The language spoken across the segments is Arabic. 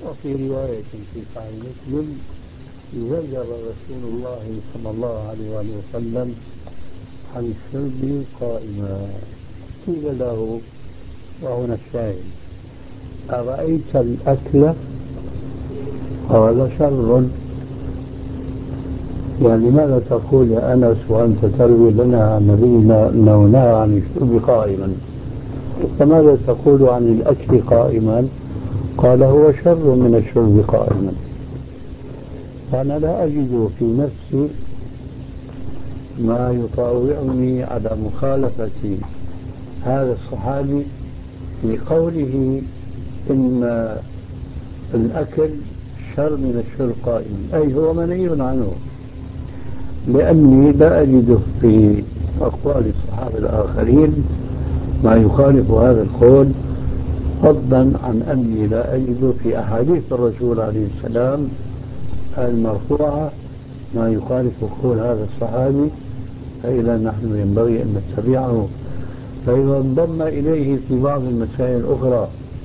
وفي رواية في صحيح مسلم زجر رسول الله صلى الله عليه وآله وسلم عن الشرب قائما. قيل له وهنا الشاهد: أرأيت الأكل؟ قال: شر. يعني ماذا تقول يا أنس وأنت تروي لنا عن نبينا أنه نهى عن الشرب قائما، فماذا تقول عن الأكل قائما؟ قال: هو شر من الشرب قائما. فأنا لا أجد في نفسي ما يطاوعني على مخالفة هذا الصحابي في قوله إن الأكل شر من الشرب قائما، أي هو منهي عنه، لأني لا أجد في أقوال الصحابة الآخرين ما يخالف هذا القول، فضلا عن أني لا أجد في أحاديث الرسول عليه السلام المرفوعة ما يخالف قول هذا الصحابي، فإذا نحن ينبغي أن نتبعه. فإذا انضم إليه في بعض المسائل الأخرى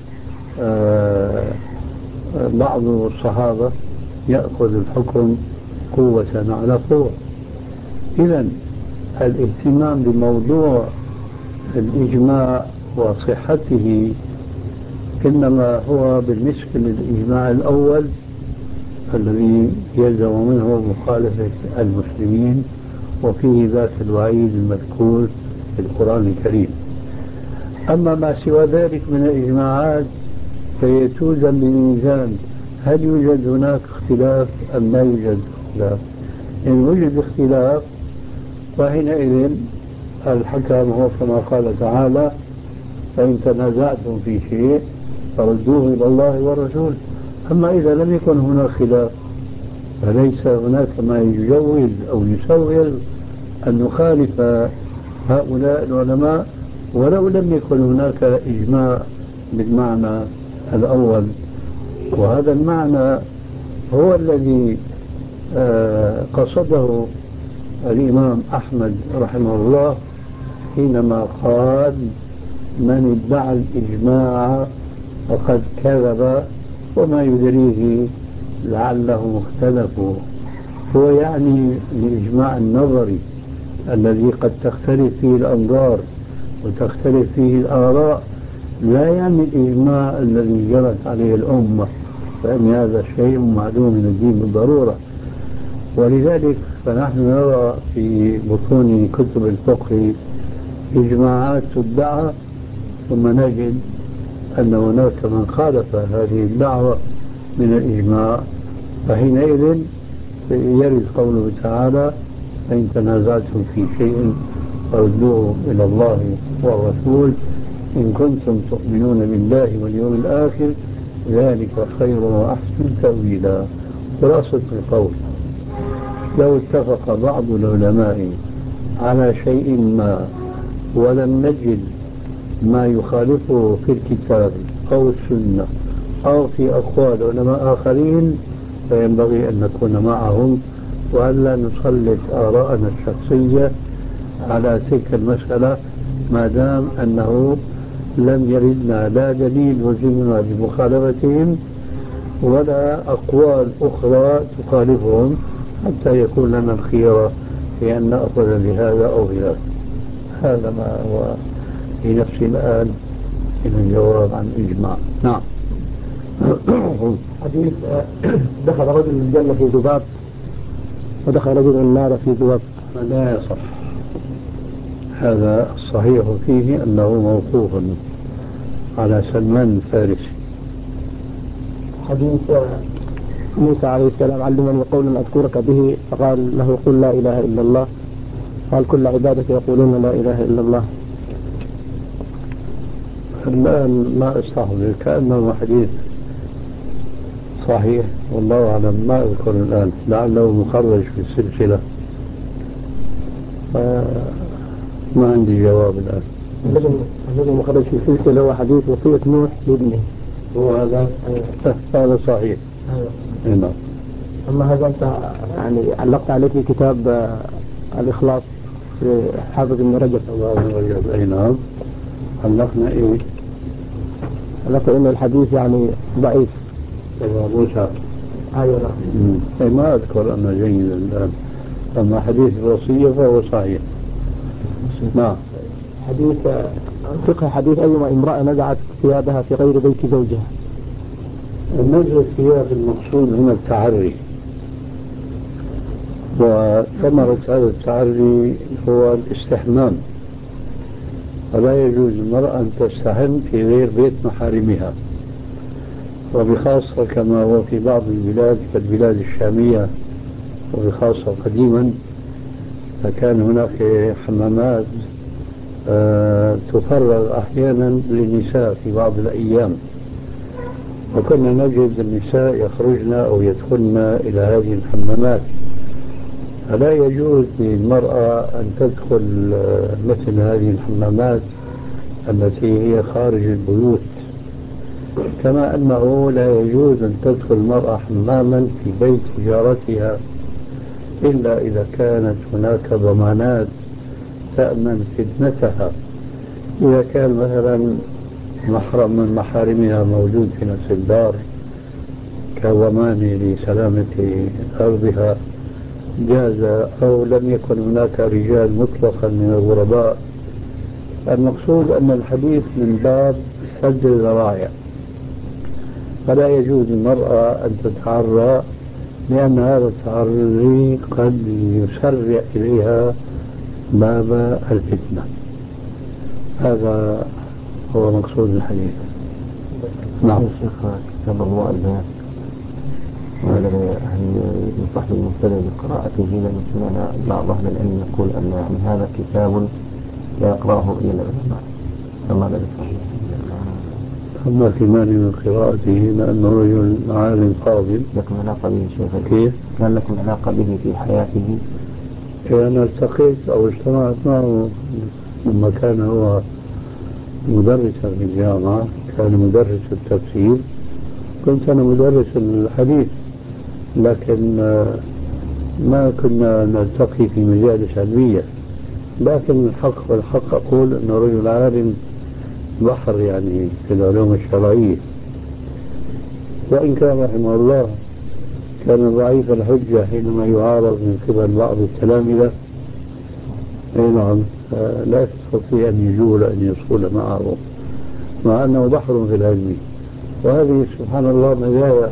بعض الصحابة يأخذ الحكم قوة على قوة. إذن الاهتمام بموضوع الإجماع وصحته إنما هو بالنسبة للإجماع الأول الذي يلزم منه مخالفة المسلمين، وفيه ذاك الوعيد المذكور في القرآن الكريم. أما ما سوى ذلك من الإجماعات فهي توزن بميزان هل يوجد هناك اختلاف أم لا يوجد اختلاف. إن وجد اختلاف فحينئذ الحكم هو كما قال تعالى: فإن تنازعتم في شيء فردوه إلى الله والرسول. أما إذا لم يكن هناك خلاف فليس هناك ما يجوز أو يسوغ أن نخالف هؤلاء العلماء ولو لم يكن هناك إجماع بالمعنى الأول. وهذا المعنى هو الذي قصده الإمام أحمد رحمه الله حينما قال: من ادعى الإجماع فقد كذب وما يدريه لعله اختلفوا. هو يعني الإجماع النظري الذي قد تختلف فيه الأنظار وتختلف فيه الآراء، لا يعني الإجماع الذي جرت عليه الأمة، فإن هذا شيء معلوم من الدين بالضرورة. ولذلك فنحن نرى في بطون كتب الفقه إجماعات تدعى ثم نجد أن هناك من خالف هذه الدعوة من الإجماع، فحينئذ يرد قوله تعالى: فإن تنازعتم في شيء فردوه إلى الله والرسول إن كنتم تؤمنون بالله واليوم الآخر ذلك خير وأحسن تأويلا. خلاصة القول: لو اتفق بعض العلماء على شيء ما ولم نجد ما يخالفه في الكتاب أو السنة أو في أقوال علماء آخرين فينبغي أن نكون معهم وألا نسلط آراءنا الشخصية على تلك المسألة ما دام أنه لم يردنا لا دليل يلزمنا بمخالفتهم ولا أقوال أخرى تخالفهم، حتى يكون لنا الخيرة في أن نأخذ بهذا أو بهذا. هذا ما هو في نفسي الآن من الجواب عن الإجماع. نعم. حديث: دخل رجل الجنة في ذباب ودخل رجل النار في ذباب. لا يصح. هذا الصحيح فيه أنه موقوف على سلمان الفارسي. حديث موسى عليه السلام: علمني قولا أذكرك به، فقال له: قل لا إله إلا الله. قال: كل عبادك يقولون لا إله إلا الله. الآن ما أستحضر، كأنه حديث صحيح والله أعلم، ما أذكر الآن، لعله مخرج في السلسلة، ما عندي جواب الآن. الذي مخرج في السلسلة هو حديث وصية نوح لابنه. هو هذا؟ هذا صحيح. أيوة. نعم. أما هذا أنت يعني علقت عليه في كتاب الإخلاص في حافظ ابن رجب. أي نعم. علقنا إيه؟ علقت إن الحديث يعني ضعيف. موسى. أيوة. ما أذكر أنه جيد الآن، أما حديث الوصية فهو صحيح. نعم. حديث فقه حديث أيما امرأة نزعت ثيابها في غير بيت زوجها. نزع الثياب المقصود هنا التعري، وثمرة هذا التعري هو الاستحمام، فلا يجوز للمرأة أن تستحم في غير بيت محارمها، وبخاصة كما هو في بعض البلاد كالبلاد الشامية، وبخاصة قديما فكان هناك حمامات تفرغ أحيانا للنساء في بعض الأيام، وكنا نجد النساء يخرجن أو يدخلن إلى هذه الحمامات، فلا يجوز للمرأة أن تدخل مثل هذه الحمامات التي هي خارج البيوت، كما أنه لا يجوز أن تدخل المرأة حماما في بيت جارتها إلا إذا كانت هناك ضمانات تأمن فتنتها. إذا كان مثلا محرم من محارمها موجود في نفس الدار كضمان لسلامة أرضها جاز، أو لم يكن هناك رجال مطلقا من الغرباء. المقصود أن الحديث من باب سد الذرائع، فلا يجوز للمرأة أن تتعرى، لأن هذا التعري قد يسرع إليها باب الفتنة. هذا هو مقصود الحديث. نعم. شيخ كتاب الله البيان، هل ينصح المبتدئ بقراءته؟ لأن سمعنا بعض أهل العلم يقول أن هذا كتاب لا يقرأه إلا العلماء، فما لا صحيح؟ أما في مانع من قراءته لأنه رجل عالم فاضل. لكم علاقة به شيخ؟ كيف؟ كان لكم علاقة به في حياته؟ أنا التقيت أو اجتمعت معه لما كان هو مدرسا في الجامعة، كان مدرس التفسير، كنت أنا مدرس الحديث، لكن ما كنا نلتقي في مجالس علمية. لكن الحق والحق أقول أنه رجل عالم بحر يعني في العلوم الشرعية، وإن كان رحمه الله كان ضعيف الحجة حينما يعارض من قبل بعض التلامذة. نعم، لا يستطيع أن يجول أن يصول معه، مع أنه بحر في العلم. وهذه سبحان الله مزايا،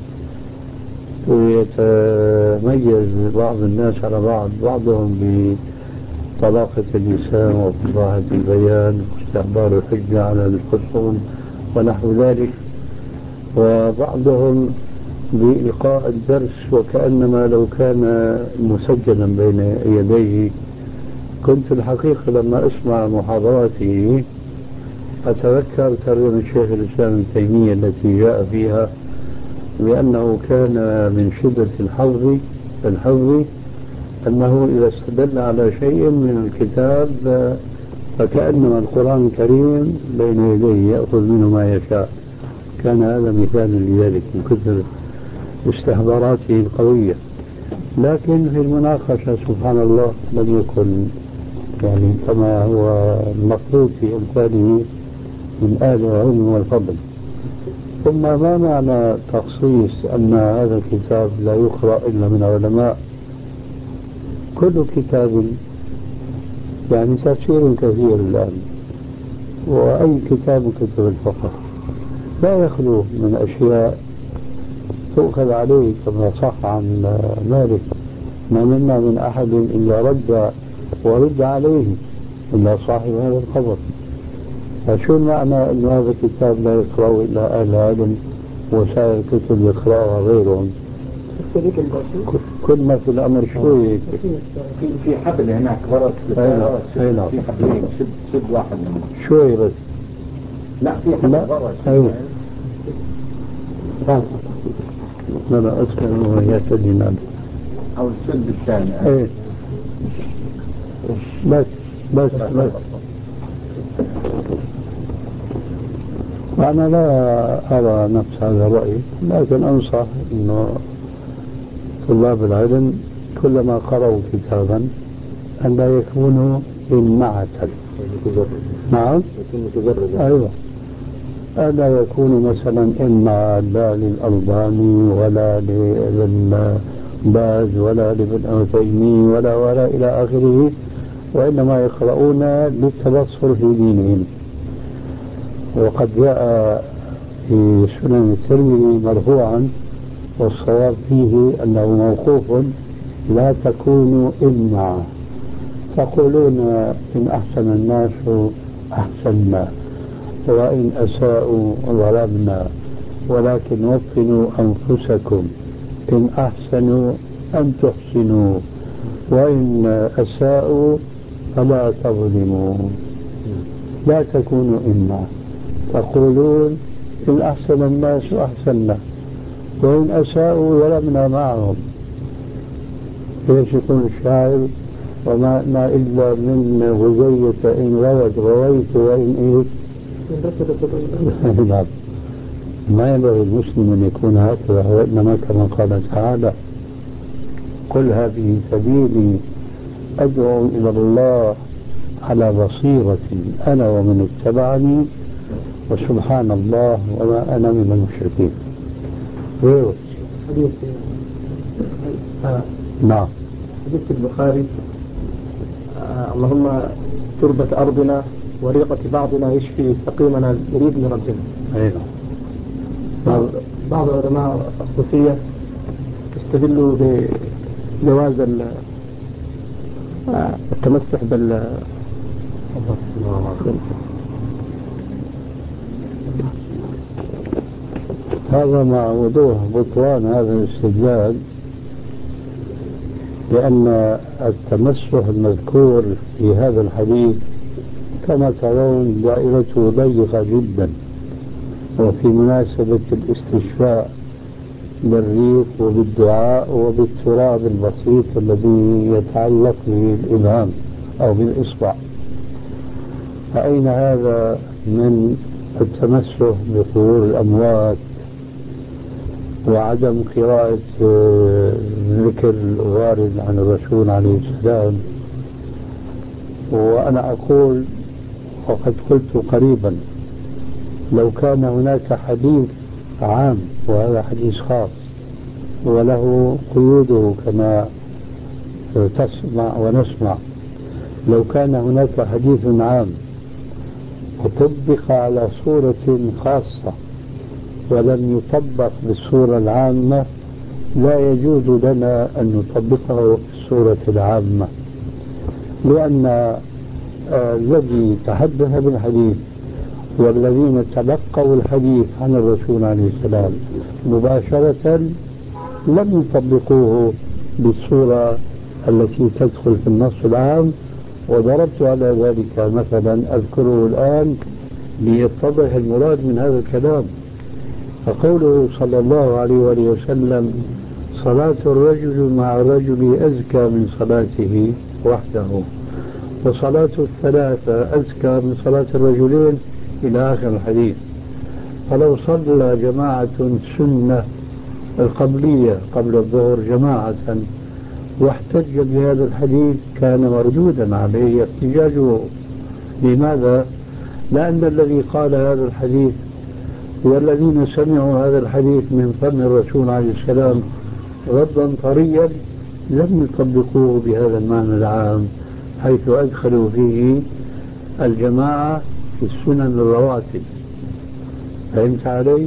ويتميز بعض الناس على بعض، بعضهم بطلاقة اللسان وفصاحة البيان واستحضار الحجة على الخصوم ونحو ذلك، وبعضهم بإلقاء الدرس وكأنما لو كان مسجلا بين يديه. كنت الحقيقة لما أسمع محاضراته أتذكر ترجمة الشيخ الإسلام ابن تيمية التي جاء فيها بأنه كان من شدة الحظ أنه إذا استدل على شيء من الكتاب فكأنما القرآن الكريم بين يديه يأخذ منه ما يشاء. كان هذا مثال لذلك من كثر استحضاراته القوية. لكن في المناقشة سبحان الله لم يكن يعني كما هو المطلوب في أمثاله من أهل العلم والفضل. ثم ما معنى تخصيص أن هذا الكتاب لا يقرأ إلا من علماء؟ كل كتاب يعني تفسير كثير الآن، وأي كتاب كتب الفقه لا يخلو من أشياء تؤخذ عليه، كما صح عن مالك: ما منا من أحد إلا ورد عليه إلا صاحب هذا القبر. فشو المعنى أن هذا الكتاب لا يقرأه إلا أهل العلم وسائر الكتب يقرأها غيرهم؟ كل ما في الأمر شوي في حبل هناك ورق، في حبلين، سد واحد منهم شوي بس. لا في حبل ورق. أيوه لا أسمع أنه يتدين أو السد الثاني. أيه. بس أنا لا أرى نفس هذا الرأي، لكن أنصح أنه طلاب العلم كلما قرأوا كتابا أن لا يكونوا إمعة. نعم. أيوة. ألا يكون مثلا إما لا للألباني ولا لابن باز ولا لابن عثيمين ولا إلى آخره، وإنما يقرؤون للتبصر في دينهم. وقد جاء في سنن الترمذي مرفوعا، والصواب فيه أنه موقوف: لا تكونوا إمعا تقولون إن أحسن الناس أحسنا وإن أساءوا ظلمنا، ولكن وطنوا أنفسكم إن أحسنوا أن تحسنوا وإن أساءوا فلا تظلموا. لا تكونوا إما تقولون إن أحسن الناس أحسنا وإن أساءوا ظلمنا معهم. ايش يكون الشاعر؟ وما إلا من غزية إن روت رويت وإن إيه. ما ينبغي المسلم أن يكون هكذا، وإنما كما قال تعالى: قل هذه سبيلي أدعو إلى الله على بصيرة أنا ومن اتبعني وسبحان الله وما أنا من المشركين. نعم. حديث البخاري: اللهم تربة أرضنا وريقة بعضنا يشفي سقيمنا يريد من ربنا. بعض علماء الصوفية استدلوا بجواز التمسح هذا مع وضوح بطلان هذا الاستدلال، لأن التمسح المذكور في هذا الحديث كما ترون دائرته ضيقة جدا، وفي مناسبة الاستشفاء بالريق وبالدعاء وبالتراب البسيط الذي يتعلق بالإبهام أو بالإصبع. فأين هذا من التمسح بقبور الأموات وعدم قراءة ذكر الوارد عن الرسول عليه السلام؟ وأنا أقول وقد قلت قريبا: لو كان هناك حديث عام وهذا حديث خاص وله قيوده كما تسمع ونسمع، لو كان هناك حديث عام وطبق على صورة خاصة ولم يطبق بالصورة العامة، لا يجوز لنا أن نطبقه في الصورة العامة، لأن الذي تحدث بالحديث والذين تلقوا الحديث عن الرسول عليه السلام مباشرة لم يطبقوه بالصورة التي تدخل في النص العام. وضربت على ذلك مثلا أذكره الآن ليتضح المراد من هذا الكلام. فقوله صلى الله عليه وآله وسلم: صلاة الرجل مع الرجل أزكى من صلاته وحده، وصلاة الثلاثة أزكى من صلاة الرجلين، إلى آخر الحديث. فلو صلى جماعة سنة القبلية قبل الظهر جماعة واحتج بهذا الحديث كان مردودا عليه احتجاجه. لماذا؟ لأن الذي قال هذا الحديث والذين سمعوا هذا الحديث من فم الرسول عليه السلام ردا طريا لم يطبقوه بهذا المعنى العام، حيث أدخلوا فيه الجماعة في السنن الرواتب. فهمت علي؟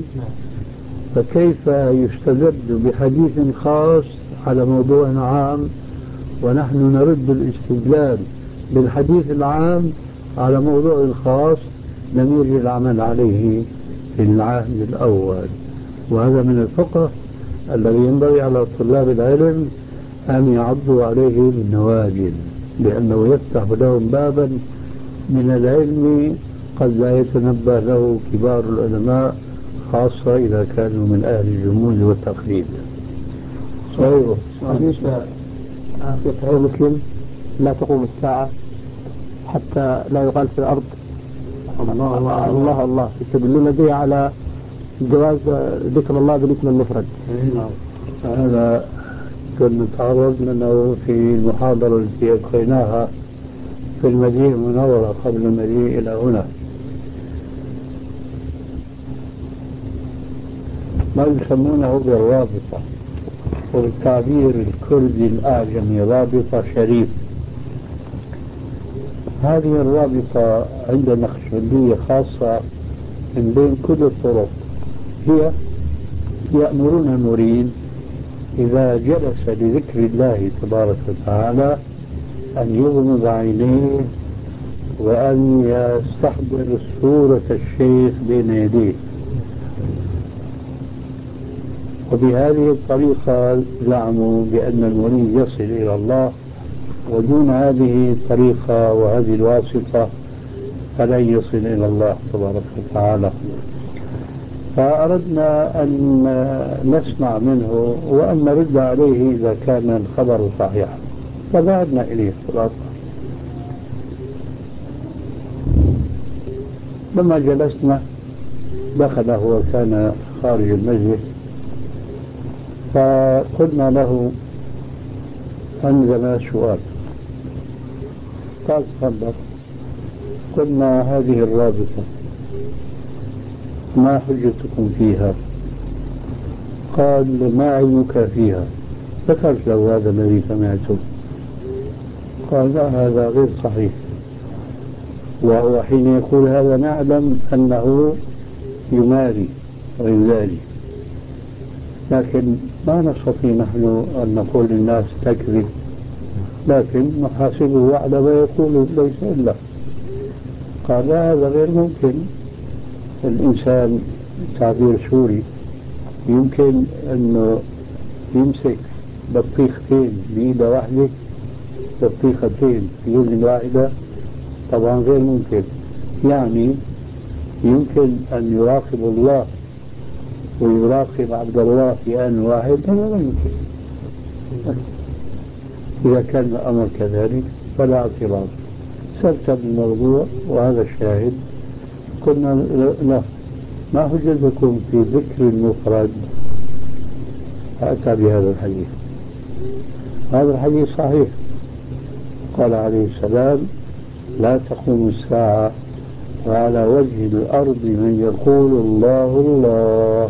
فكيف يستدل بحديث خاص على موضوع عام ونحن نرد الاستدلال بالحديث العام على موضوع خاص لم يجري العمل عليه في العهد الأول؟ وهذا من الفقه الذي ينبغي على طلاب العلم أن يعضوا عليه بالنواجذ، لأنه يفتح لهم بابا من العلم قد لا يتنبه له كبار العلماء، خاصة إذا كانوا من أهل الجمود والتقليد. صحيح. حديث في صحيح مسلم: لا تقوم الساعة حتى لا يقال في الأرض الله الله الله الله، يستدلون به على جواز ذكر الله بالاسم المفرد. هذا كنا تعرضنا له في المحاضرة التي ألقيناها في المدينة المنورة قبل المجيء إلى هنا. ما يسمونه بالرابطة، والتعبير الكردي الأعجمي رابطة شريف. هذه الرابطة عند النقشبندية خاصة من بين كل الطرق، هي يأمرون المريد إذا جلس لذكر الله تبارك وتعالى أن يغمض عينيه وأن يستحضر صورة الشيخ بين يديه، وبهذه الطريقة زعموا بأن المريد يصل إلى الله، ودون هذه الطريقة وهذه الواسطة فلن يصل إلى الله تبارك وتعالى. فأردنا أن نسمع منه وأن نرد عليه إذا كان الخبر صحيحا، فذهبنا إليه خلاصة. لما جلسنا دخل هو كان خارج المسجد، فقلنا له عندنا سؤال. قال تفضل. قلنا هذه الرابطة ما حجتكم فيها؟ قال ما علمك فيها؟ ذكرت له هذا الذي سمعته. قال لا هذا غير صحيح، وهو حين يقول هذا نعلم أنه يماري ويزاري، لكن ما نستطيع نحن أن نقول للناس تكذب، لكن نحاسبه على ما يقول ليس إلا. قال لا هذا غير ممكن. الإنسان تعبير سوري يمكن أنه يمسك بطيختين بإيدة واحدة، بطيختين في يد واحدة، طبعا غير ممكن. يعني يمكن أن يراقب الله ويراقب عبد الله في آن واحد، هذا لا يمكن. إذا كان الأمر كذلك فلا اعتراض. سرت الموضوع وهذا الشاهد. قلنا لا ما حجتكم في ذكر المفرد؟ فأتى بهذا الحديث. هذا الحديث صحيح. قال عليه السلام لا تقوم الساعة وعلى وجه الأرض من يقول الله الله.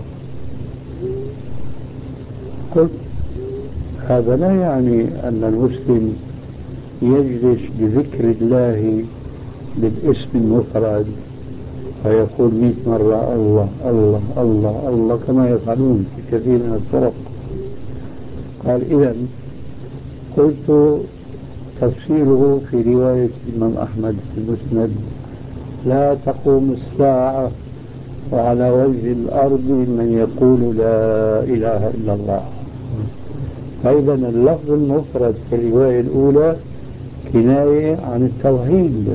قلت هذا لا يعني أن المسلم يجلس بذكر الله بالاسم المفرد فيقول 100 مرة الله الله الله الله كما يفعلون في كثير من الطرق. قال إذن قلت تفسيره في رواية الإمام أحمد في المسند لا تقوم الساعة وعلى وجه الأرض من يقول لا إله إلا الله. فإذا اللفظ المفرد في الرواية الأولى كناية عن التوحيد،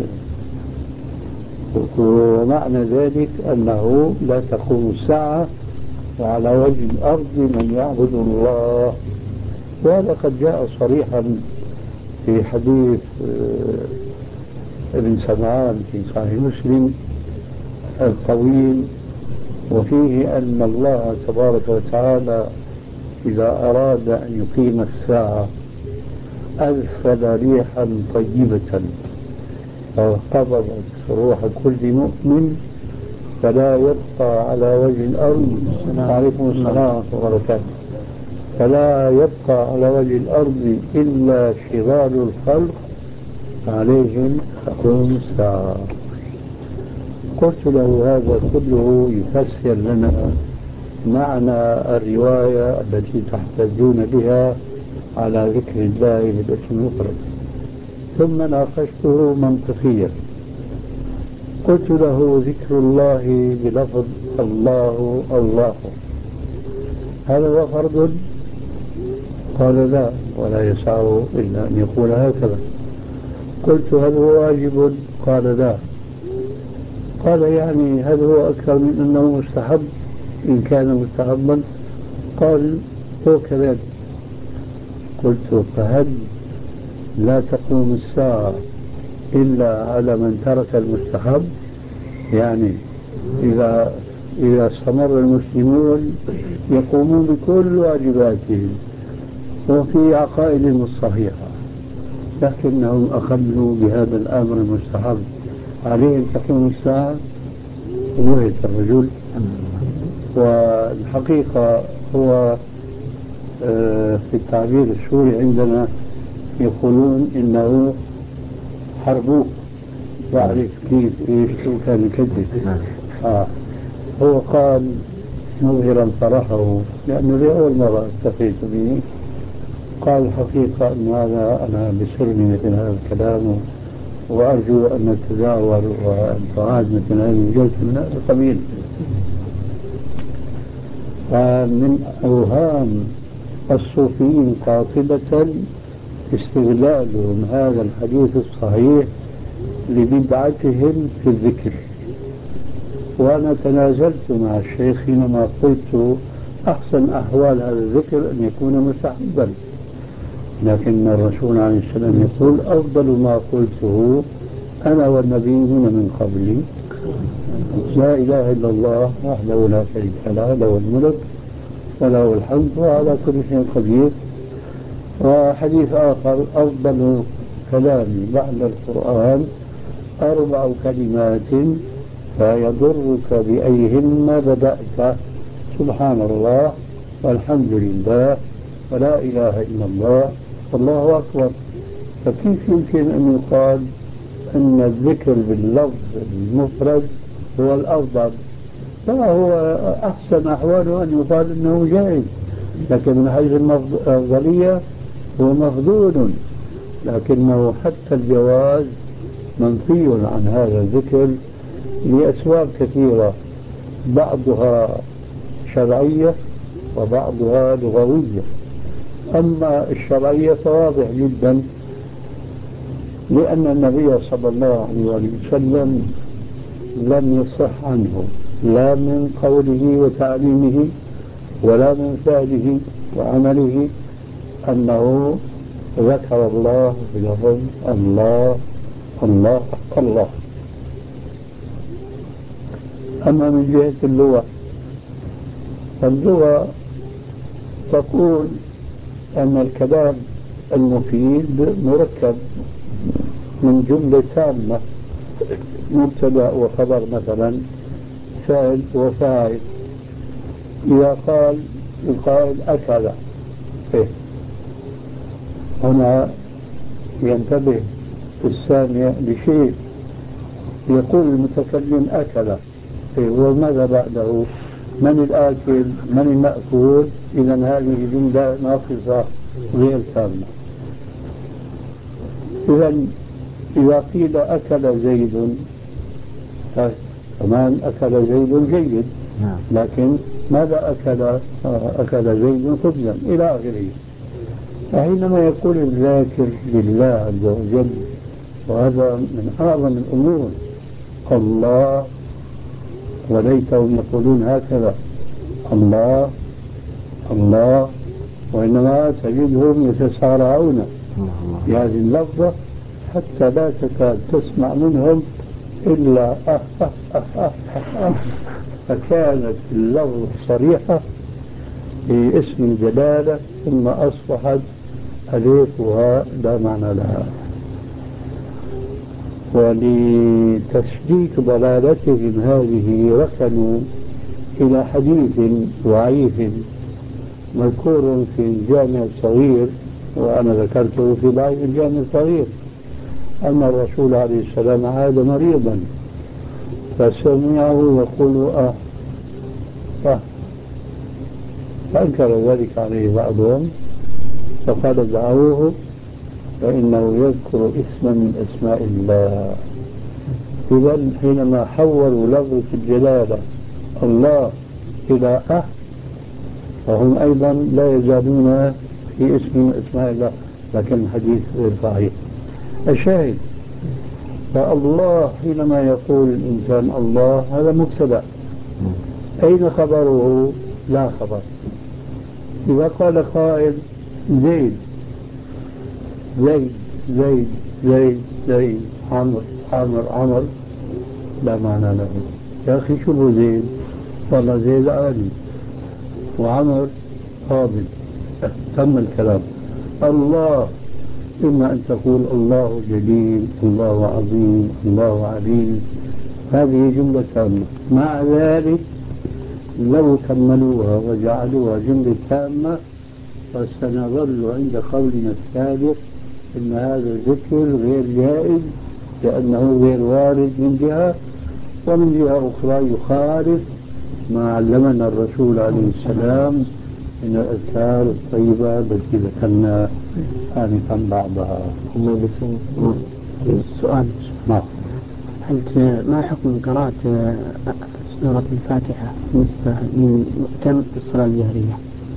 ومعنى ذلك أنه لا تقوم الساعة وعلى وجه الأرض من يعبد الله. وهذا قد جاء صريحا في حديث ابن سمعان في صحيح مسلم الطويل، وفيه أن الله تبارك وتعالى إذا أراد أن يقيم الساعة أرسل ريحا طيبة فقبضت روح كل مؤمن فلا يبقى على وجه الأرض. وعليكم السلام ورحمة الله وبركاته. فلا يبقى على وجه الأرض إلا شرار الخلق عليهم تقوم الساعة. قلت له هذا كله يفسر لنا معنى الرواية التي تحتجون بها على ذكر الله بالاسم المفرد. ثم ناقشته منطقيا. قلت له ذكر الله بلفظ الله الله هذا هو فرض؟ قال لا ولا يسعه إلا أن يقول هكذا. قلت هل هو واجب؟ قال لا. قال يعني هل هو أكثر من أنه مستحب إن كان مستحبا؟ قال هو كذلك. قلت فهل لا تقوم الساعة إلا على من ترك المستحب؟ يعني إذا استمر المسلمون يقومون بكل واجباتهم وفي عقائدهم الصحيحة، لكنهم أخلوا بهذا الأمر المستحب، عليهم تقوم الساعة. وهي الرجل والحقيقة هو في التعبير السوري عندنا يقولون إنه حربوك، يعرف كيف إيش شو كان يكذب. هو قال مظهرا فرحه لأنه لأول مرة التقيت به، قال الحقيقة أن هذا أنا بسرني مثل هذا الكلام، وأرجو أن نتداول وأن تعاد مثل هذه الجلسة من هذا القبيل. فمن أوهام الصوفيين قاطبة استغلالهم هذا الحديث الصحيح لبدعتهم في الذكر. وأنا تنازلت مع الشيخ حينما قلت أحسن أحوال هذا الذكر أن يكون مستحبا، لكن الرسول عليه السلام يقول أفضل ما قلته أنا والنبيين من قبلي لا إله إلا الله وحده لا شريك له، له الملك وله الحمد وعلى كل شيء قدير. وحديث آخر أفضل كلامي بعد القرآن 4 كلمات فيضرك بأيهن بدأت، سبحان الله والحمد لله ولا إله إلا الله والله أكبر. فكيف يمكن أن يقال أن الذكر باللفظ المفرد هو الأفضل؟ فهو أحسن أحواله أن يقال أنه جائز، لكن من حيث الأفضلية هو مفضول، لكنه حتى الجواز منفي عن هذا الذكر لأسباب كثيرة، بعضها شرعية وبعضها لغوية. أما الشرعية فواضح جدا، لأن النبي صلى الله عليه وسلم لم يصح عنه لا من قوله وتعليمه ولا من فعله وعمله أنه ذكر الله بلفظ الله الله الله. أما من جهة اللغة فاللغة تقول أن الكلام المفيد مركب من جملة تامة، مبتدأ وخبر مثلا، فاعل وفاعل. إذا قال القائل أكل، هنا ينتبه السامع لشيء، يقول المتكلم أكل، وماذا بعده؟ من الآكل؟ من المأكول؟ إذا هذه جملة ناقصة غير تامة. إذا قيل أكل زيد، كمان أكل زيد جيد، لكن ماذا أكل؟ أكل زيد خبزا إلى آخره. فحينما يقول الذاكر لله عز وجل، وهذا من أعظم الأمور، الله، وليتهم يقولون هكذا الله الله، وإنما تجدهم يتسارعون بهذه اللفظة حتى لا تكاد تسمع منهم إلا فكانت اللفظة صريحة باسم الجلالة ثم أصبحت أليفها لا معنى لها. ولتسديد ضلالتهم هذه ركنوا إلى حديث ضعيف مذكور في الجامع الصغير، وأنا ذكرته في ضعيف الجامع الصغير، أن الرسول عليه السلام عاد مريضا فسمعه يقول فأنكر ذلك عليه بعضهم، فقال دعوه فإنه يذكر اسما من أسماء الله. إذا حينما حولوا لفظة الجلالة الله إلى فهم أيضا لا يزالون في اسم من أسماء الله، لكن الحديث غير صحيح. الشاهد، فالله حينما يقول الإنسان الله هذا مبتدأ، أين خبره؟ لا خبر. إذا قال قائل زيد زيد زيد زيد زيد عمر عمر عمر، لا معنى له. يا أخي شو هو زيد؟ والله زيد عالي وعمر فاضل، تم الكلام. الله إما أن تقول الله جليل، الله عظيم، الله عليم، هذه جملة تامة. مع ذلك لو كملوها وجعلوها جملة تامة فسنظل عند قولنا السابق إن هذا الذكر غير جائز لأنه غير وارد من جهة، ومن جهة أخرى يخالف ما علمنا الرسول عليه السلام من الأذكار الطيبة التي ذكرنا آنفا بعضها. السؤال نعم. ما حكم قراءة سورة الفاتحة بالنسبة للمؤتم في الصلاة الجهرية؟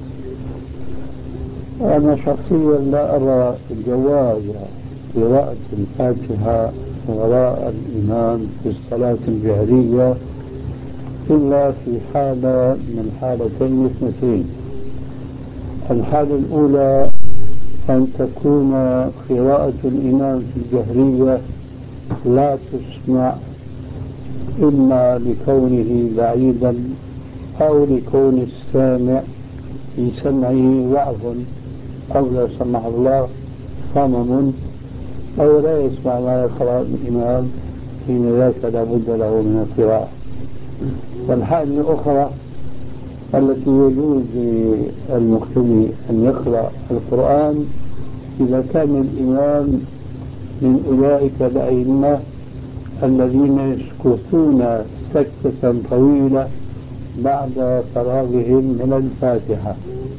أنا شخصيا لا أرى الجواز قراءة الفاتحة وراء الإمام في الصلاة الجهرية إلا في حالة من حالتين اثنتين. الحالة الأولى أن تكون قراءة الإمام في الجهرية لا تسمع إما لكونه بعيدا أو لكون السامع في سمعه ضعف أو لا سمح الله صمم أو لا يسمع ما يقرأ الإمام، حين ذاك لا بد له من القراءة. والحالة الأخرى التي يجوز للمقتدي أن يقرأ القرآن إذا كان الإمام من أولئك الأئمة الذين يسكتون سكتة طويلة بعد فراغهم من الفاتحة،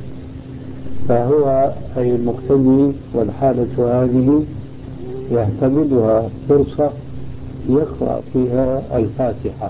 فهو أي المقتدي والحالة هذه يعتبرها فرصة يقرأ فيها الفاتحة.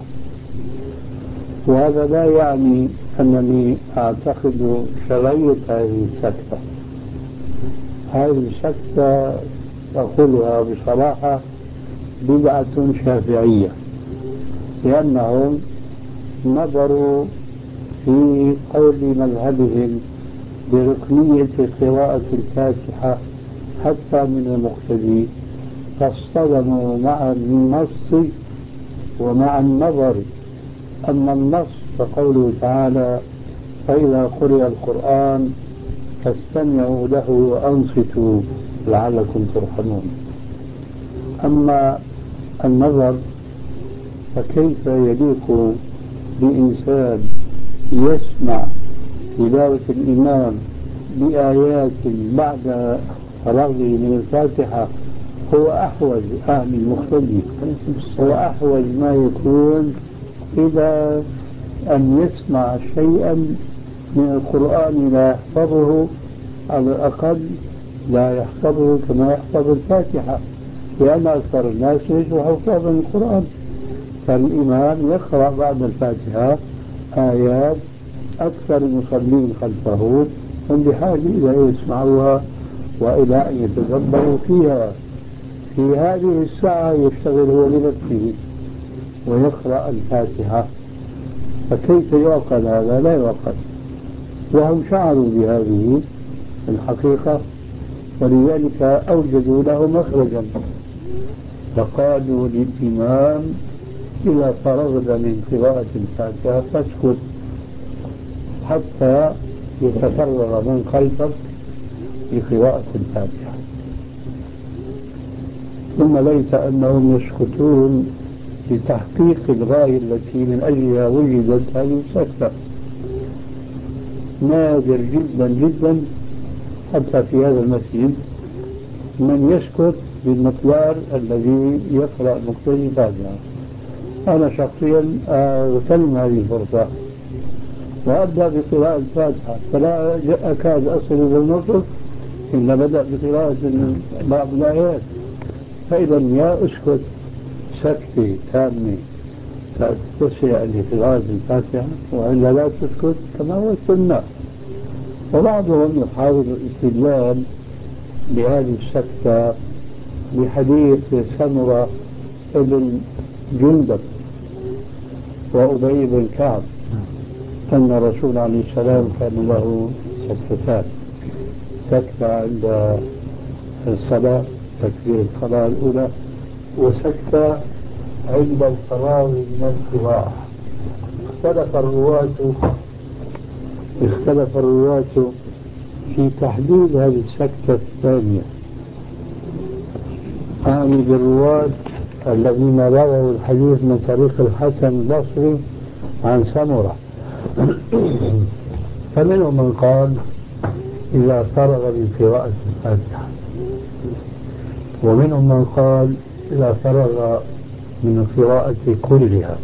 وهذا لا يعني أنني أعتقد شرعية هذه السكتة. هذه السكتة أقولها بصراحة بدعة شافعية، لأنهم نظروا في قول مذهبهم بركنية قراءة الفاتحة حتى من المقتدي، فاصطدموا مع النص ومع النظر. أما النص فقوله تعالى: فإذا قرئ القرآن فاستمعوا له وأنصتوا لعلكم ترحمون. أما النظر فكيف يليق بإنسان يسمع تلاوة الإمام بآيات بعد فراغه من الفاتحة؟ هو أحوج المقتدي، هو أحوج ما يكون إلى أن يسمع شيئا من القرآن لا يحفظه، على الأقل لا يحفظه كما يحفظ الفاتحة، لأن أكثر الناس ليسوا حفاظا القرآن. فالإمام يقرأ بعد الفاتحة آيات أكثر المصلين خلفه هم بحاجة إلى أن يسمعوها وإلى أن يتدبروا فيها. في هذه الساعة يشتغل هو بنفسه ويقرأ الفاتحة، فكيف يعقل هذا؟ لا يعقل. وهم شعروا بهذه الحقيقة ولذلك أوجدوا له مخرجا، فقالوا للإمام: إذا فرغت من قراءة الفاتحة فاسكت حتى يتفرغ من خلفك بقراءة الفاتحة. ثم ليس أنهم يسكتون لتحقيق الغاية التي من أجلها وجدت هذه السكتة. نادر جدا جدا حتى في هذا المسجد من يسكت بالمقدار الذي يقرأ المقتدي الفاتحة. أنا شخصيا أغتنم هذه الفرصة وأبدأ بقراءة الفاتحة، فلا أكاد أصل إلى النصف إلا بدأ بقراءة بعض الآيات. فإذا يا أسكت سكتة تامة تتسع لقراءة الفاتحة، وإلا لا تسكت كما هو السنة. وبعضهم يحاول الاستدلال بهذه السكتة بحديث سمرة ابن جندب وأبي بن كعب أن الرسول عليه السلام كان له سكتتان: سكتة عند الصلاة تكبير الصلاة الأولى، وسكتة عند الفراغ من القراءة. اختلف الرواة في تحديد هذه السكتة الثانية. أعني بالرواة الذين رووا الحديث من طريق الحسن البصري عن سمرة، فمنهم من قال إذا فرغ من قراءة الفاتحة، ومنهم من قال إذا فرغ من القراءة كلها.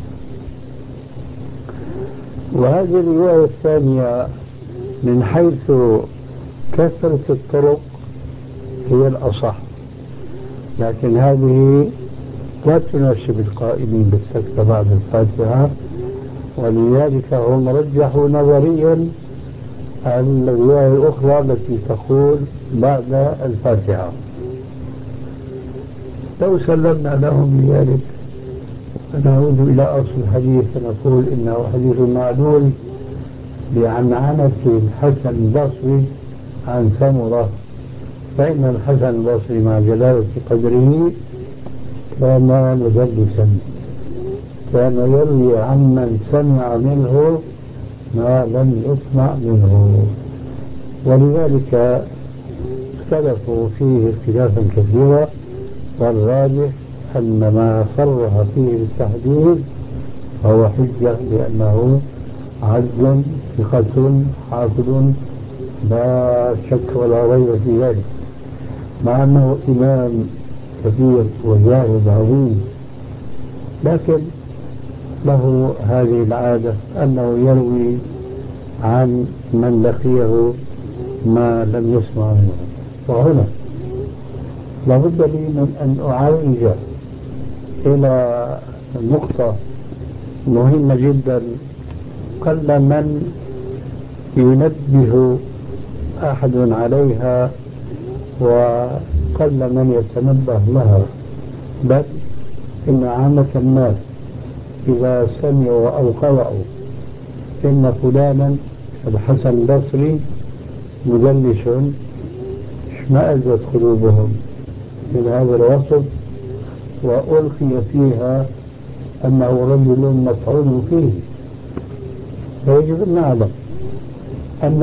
وهذه الرواية الثانية من حيث كثرة الطرق هي الأصح، لكن هذه لا تناسب القائمين بالسكتة بعد الفاتحة، ولذلك هم رجحوا نظريا الرواية الأخرى التي تقول بعد الفاتحة. لو سلمنا لهم بذلك فنعود إلى أصل الحديث فنقول إنه حديث معلول بعنعنة الحسن البصري عن سمرة، فإن الحسن البصري مع جلالة قدره كان مدلسا، كان يروي عمن سمع منه ما لم يسمع منه، ولذلك اختلفوا فيه اختلافا كثيرا، والراجح أن ما صرح فيه بالتحديد فهو حجة لأنه عدل ثقة حافظ لا شك ولا ريب في ذلك، مع أنه إمام كبير وجاهد عظيم، لكن له هذه العادة أنه يروي عن من لقيه ما لم يسمع منه. وهنا لابد لي من أن أعرج إلى نقطة مهمة جدا قل من ينبه أحد عليها وقل من يتنبه لها، بل إن عامة الناس إذا سمعوا أو قرأوا إن فلانا الحسن البصري مدلس اشمأزت قلوبهم من هذا الوصف، وألقي فيها أنه رجل مطعون فيه. فيجب أن نعلم أن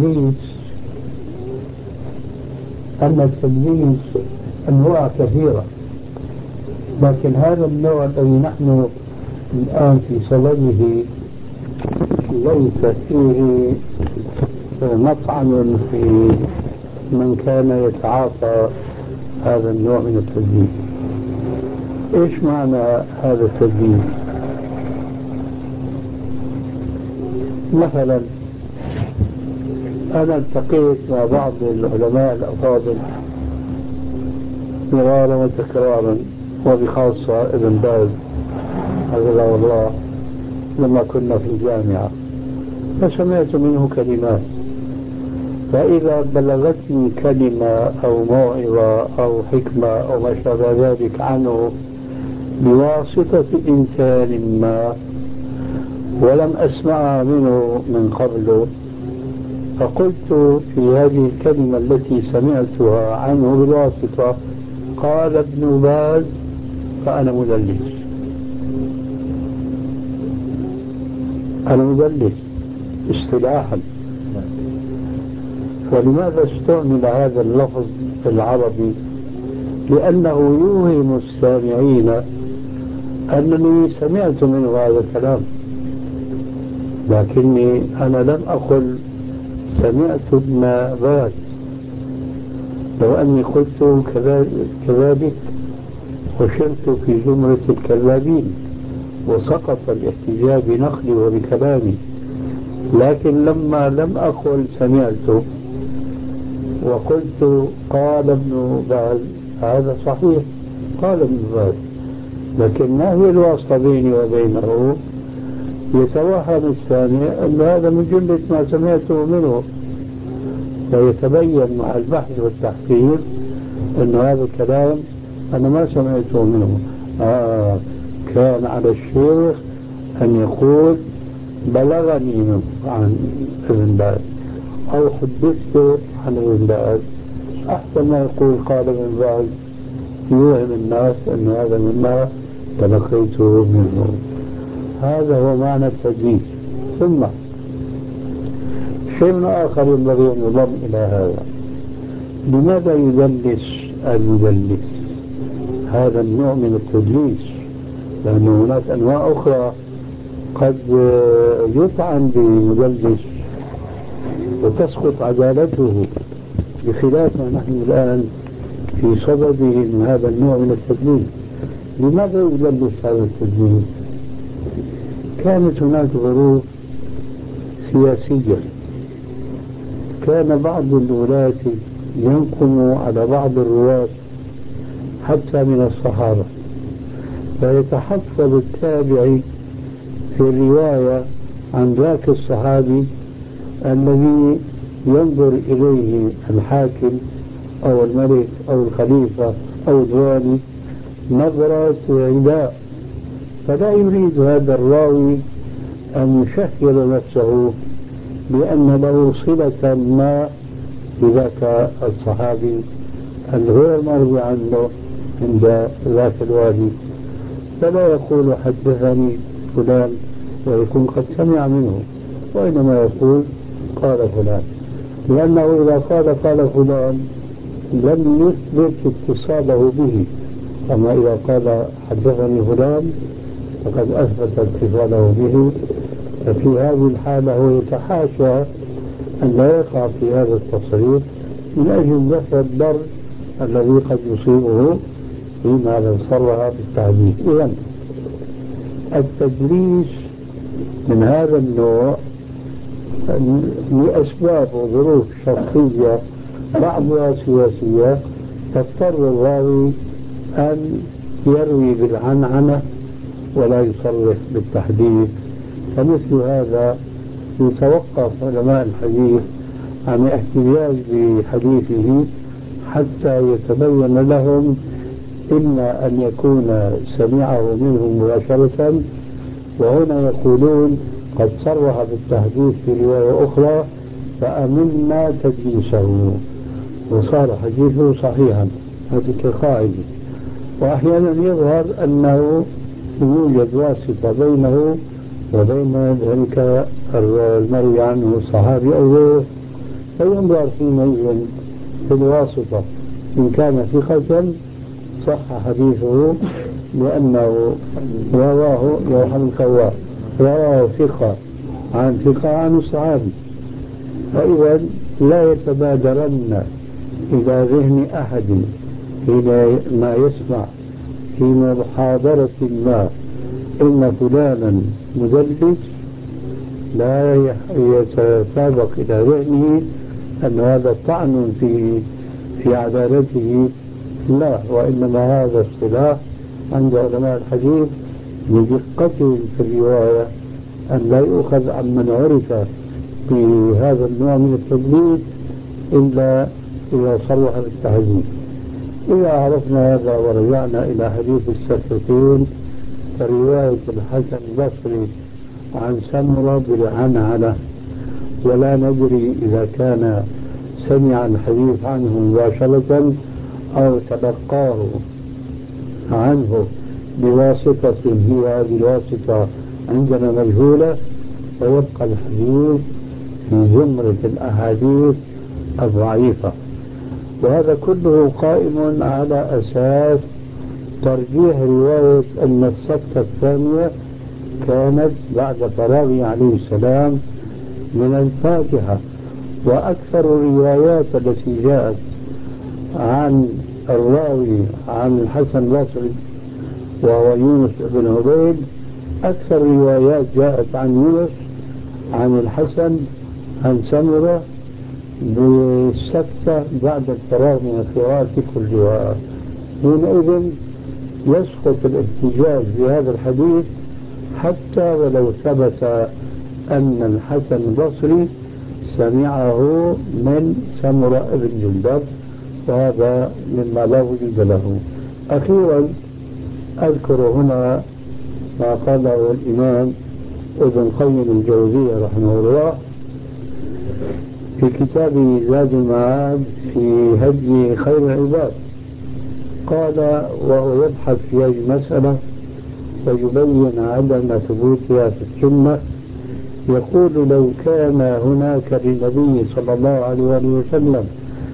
التدليس أنواع كثيرة، لكن هذا النوع الذي نحن الآن في صدده ليس فيه مطعن في من كان يتعاطى هذا النوع من التدليس. إيش معنى هذا التدليس؟ مثلا أنا التقيت مع بعض العلماء الأفاضل مرارا وتكرارا، وبخاصة ابن باز حفظه الله لما كنا في الجامعة، فسمعت منه كلمات، فإذا بلغتني كلمة أو موعظة أو حكمة أو ما شابه ذلك عنه بواسطة إنسان ما ولم أسمعها منه من قبل، فقلت في هذه الكلمة التي سمعتها عنه بالواسطة قال ابن باز، فأنا مدلس. أنا مدلس اصطلاحا. ولماذا استعمل هذا اللفظ في العربي؟ لأنه يوهم السامعين أنني سمعت منه هذا الكلام، لكني أنا لم أقل سمعت ابن باز. لو أني قلت كذلك وشرت في زمرة الكذابين وسقط الاحتجاج بنقلي وبكلامي، لكن لما لم أقل سمعت وقلت قال ابن باز هذا صحيح، قال ابن باز، لكن ما هي الواسطة بيني وبينه؟ يتوهم السامع أن هذا من جملة ما سمعته منه، فيتبين مع البحث والتحقيق أن هذا الكلام أنا ما سمعته منه. كان على الشيخ أن يقول بلغني منه عن ابن باز أو حدثت عن ابن باز، أحسن ما يقول قال ابن باز، يوهم الناس أن هذا مما تلقيته منه. هذا هو معنى التدليس. ثم شيء آخر ينبغي أن يضم إلى هذا، لماذا يدلس المدلس؟ هذا النوع من التدليس، لأن هناك أنواع أخرى قد يطعن بمدلس وتسقط عدالته، بخلاف ما نحن الآن في صدده من هذا النوع من التدليس. لماذا يدلس هذا التدليس؟ كانت هناك ظروف سياسية، كان بعض الولاة ينقم على بعض الرواة حتى من الصحابة، فيتحفظ التابعي في الرواية عن ذاك الصحابي الذي ينظر إليه الحاكم أو الملك أو الخليفة أو الوالي نظرة عداء، فلا يريد هذا الراوي أن يشهر نفسه بأن له صلة ما بذاك الصحابي الغير مرضي عنه عند ذاك الوالي، فلا يقول حدثني فلان ويكون قد سمع منه، وإنما يقول قال فلان، لأنه إذا قال فلان لم يثبت اتصاله به، أما إذا قال حدثني فلان فقد أثبت اتصاله به. ففي هذه الحالة هو يتحاشى أن لا يقع في هذا التصريف من أجل دفع الضر الذي قد يصيبه فيما لو صرها بالتعديل. إذن التدليس من هذا النوع لأسباب وظروف شخصية بعضها سياسية تضطر الراوي أن يروي بالعنعنة ولا يصرح بالتحديث، فمثل هذا يتوقف علماء الحديث عن الاحتجاج بحديثه حتى يتبين لهم إما أن يكون سمعه منهم مباشرة، وهنا يقولون قد صرح بالتحديث في رواية أخرى فأمنا تدليسه وصار حديثه صحيحا، هذه القاعدة. وأحيانا يظهر أنه يوجد واسطة بينه وبين ذلك المروي عنه الصحابي أو غيره، فينظر حينئذ في الواسطة، إن كان ثقة صح حديثه لأنه رواه يوحنا الخواء رواه ثقة عن الصحابي، فإذا لا يتبادرن إلى ذهن أحد إلى ما يسمع في محاضرة ما إن فلانا مدلس لا يتسابق إلى ذهنه أن هذا طعن في عدالته، لا، وإنما هذا اصطلاح عند علماء الحديث لدقته في الرواية أن لا يؤخذ عمن عرف بهذا النوع من التدليس إلا إذا صرح بالتحديث. إذا عرفنا هذا ورجعنا إلى حديث السكتين، فرواية الحسن البصري عن سمرة بالعنعنة ولا ندري إذا كان سمع الحديث عنه مباشرة أو تلقاه عنه بواسطة هي هذه الواسطة عندنا مجهولة، فيبقى الحديث في زمرة الأحاديث الضعيفة. وهذا كله قائم على أساس ترجيح رواية أن السكتة الثانية كانت بعد فراغه عليه السلام من الفاتحة. وأكثر الروايات التي جاءت عن الراوي عن الحسن البصري وهو يونس بن عبيد، أكثر الروايات جاءت عن يونس عن الحسن عن سمرة بالسكتة بعد الفراغ من القراءة في كل رواية. حينئذ يسقط الاحتجاج بهذا الحديث حتى ولو ثبت أن الحسن البصري سمعه من سمرة بن جندب، وهذا مما لا وجود له. أخيرا أذكر هنا ما قاله الإمام ابن القيم الجوزية رحمه الله في كتابه زاد المعاد في هدي خير العباد. قال وهو يبحث في هذه المسألة ويبين عدم ثبوتها في السنة، يقول لو كان هناك للنبي صلى الله عليه وسلم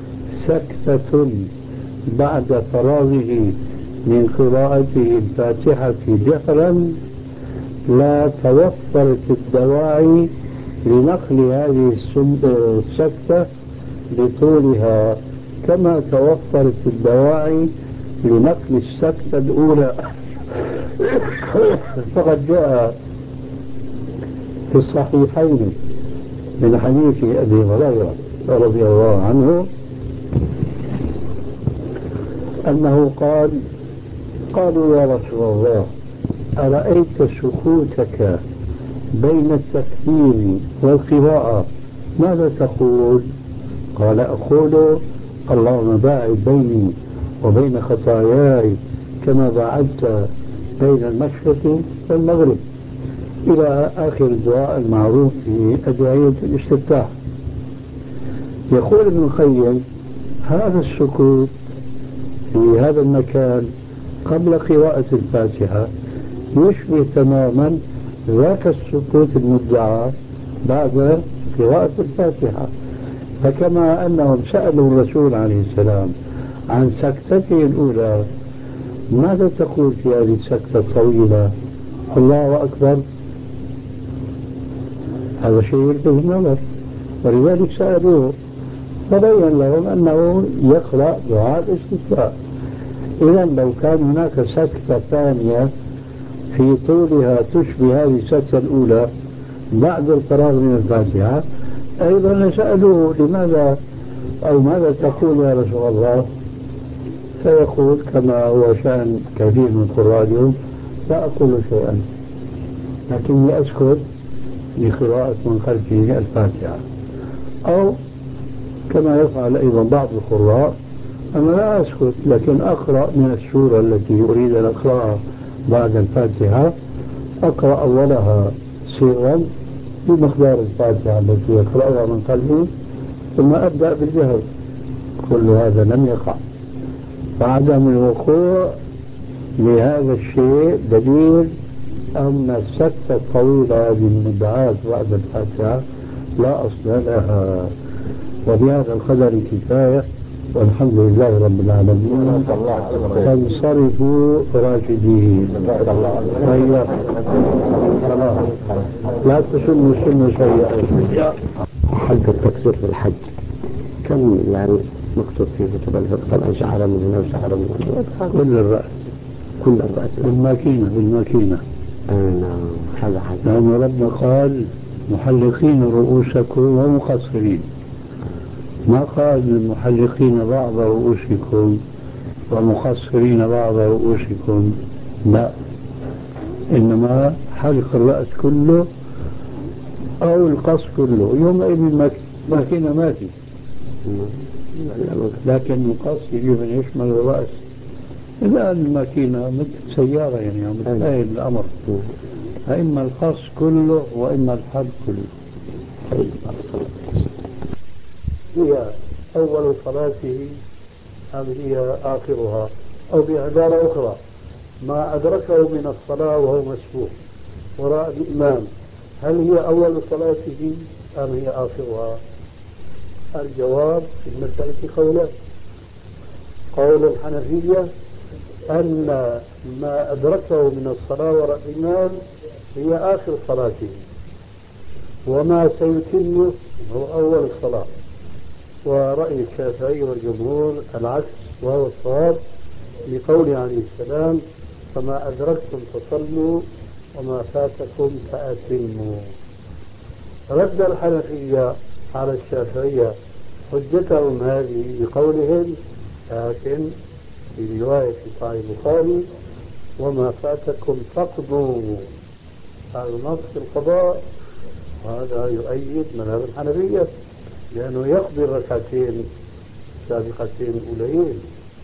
سكتة بعد فراغه من قراءته الفاتحة جهرا لا توفرت الدواعي لنقل هذه السكتة لطولها كما توفرت الدواعي لنقل السكتة الأولى. فقد جاء في الصحيحين من حديث أبي هريرة رضي الله عنه أنه قال: قالوا يا رسول الله أرأيت سكوتك بين التكبير والقراءة ماذا تقول؟ قال: أقول اللهم باعد بيني وبين خطاياي كما باعدت بين المشرق والمغرب، إلى آخر الدعاء المعروف في أدعية الاستفتاح. يقول ابن القيم: هذا السكوت في هذا المكان قبل قراءة الفاتحة يشبه تماما ذاك السكوت المدعى بعد قراءة الفاتحة. فكما أنهم سألوا الرسول عليه السلام عن سكتته الأولى ماذا تقول في هذه السكتة الطويلة؟ الله أكبر، هذا شيء يلفت النظر، ولذلك سألوه فبين لهم أنه يقرأ دعاء الاستفتاء. إذا لو كان هناك سكتة ثانية في طولها تشبه هذه السكتة الأولى بعد الفراغ من الفاتحة أيضا سألوه لماذا أو ماذا تقول يا رسول الله؟ فيقول كما هو شأن كثير من قراء اليوم: لا أقول شيئا لكني أسكت لقراءة من خلفه الفاتحة. أو كما يفعل أيضا بعض القراء: أنا لا أسكت لكن أقرأ من السورة التي أريد أن أقرأها بعد الفاتحة، أقرأ أولها سرا بمقدار الفاتحة التي يقرأها من قلبه ثم أبدأ بالجهر. كل هذا لم يقع، فعدم الوقوع لهذا الشيء دليل أن السكتة الطويلة هذه المدعاة بعد الفاتحة لا أصل لها. وبهذا القدر كفاية، والحمد لله رب العالمين. فانصرفوا راشدين. لا تسنوا سنة سيئة. حد التكسير في الحج كم يعني مكتوب في كتب الفقه؟ طبعا شعر من هنا وشعر من هنا. كل الرأس، كل الرأس بالماكينة. نعم، هذا حاجة. لأن ربنا قال: محلقين رؤوسكم ومقصرين، ما قال محلقين بعض رؤوسكم ومقصرين بعض رؤوسكم، لا، إنما حلق الرأس كله أو القص كله. يومئذ الماكينة ماتت، لكن القص يجب أن يشمل الرأس. الآن الماكينة مثل سيارة يعني مثل الأمر، فإما القص كله وإما الحلق كله. هي أول صلاته أم هي آخرها؟ أو بعبارة أخرى: ما أدركه من الصلاة وهو مسبوق وراء الإمام هل هي أول صلاته أم هي آخرها؟ الجواب في المسألة قولان. قول الحنفية أن ما أدركه من الصلاة وراء الإمام هي آخر صلاته، وما سيتم هو أول الصلاة. ورأي الشافعي والجمهور العكس، وهو الصواب لقوله عليه السلام: فما أدركتم فصلوا وما فاتكم فأتموا. رد الحنفية على الشافعية حجتهم هذه بقولهم: لكن في رواية في صحيح البخاري: وما فاتكم فقدوا. هذا نص القضاء، وهذا يؤيد مذهب الحنفية لأنه يقضي الركعتين السابقتين الأولين.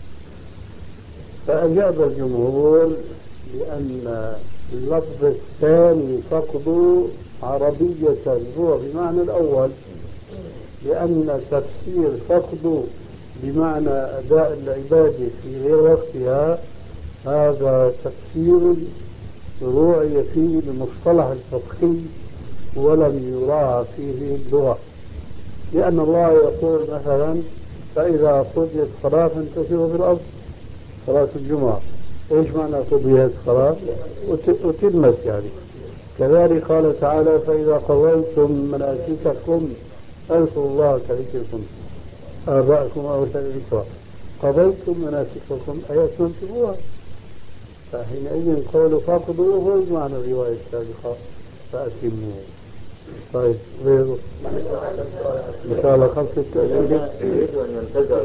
فأجاب الجمهور بأن اللفظ الثاني فقدوا عربية هو بمعنى الأول، لأن تفسير فقدوا بمعنى أداء العبادة في غير وقتها هذا تفسير روعي فيه المصطلح الفقهي ولم يراعى فيه اللغة. لأن الله يقول مثلا: فإذا قضيت الصلاة فانتشروا في الأرض، صلاة الجمعة. إيش معنى قضيت الصلاة؟ أتمت يعني. كذلك قال تعالى فإذا قضيتم مناسككم فاذكروا الله كذكركم آباءكم أو ذكرى قضيتم مناسككم أي أتممتموها فحينئذ قولوا فاقضوا هو معنى الرواية السابقة فأتموا. طيب غيره إن شاء الله 5 أسئلة. يريد أن ينتزع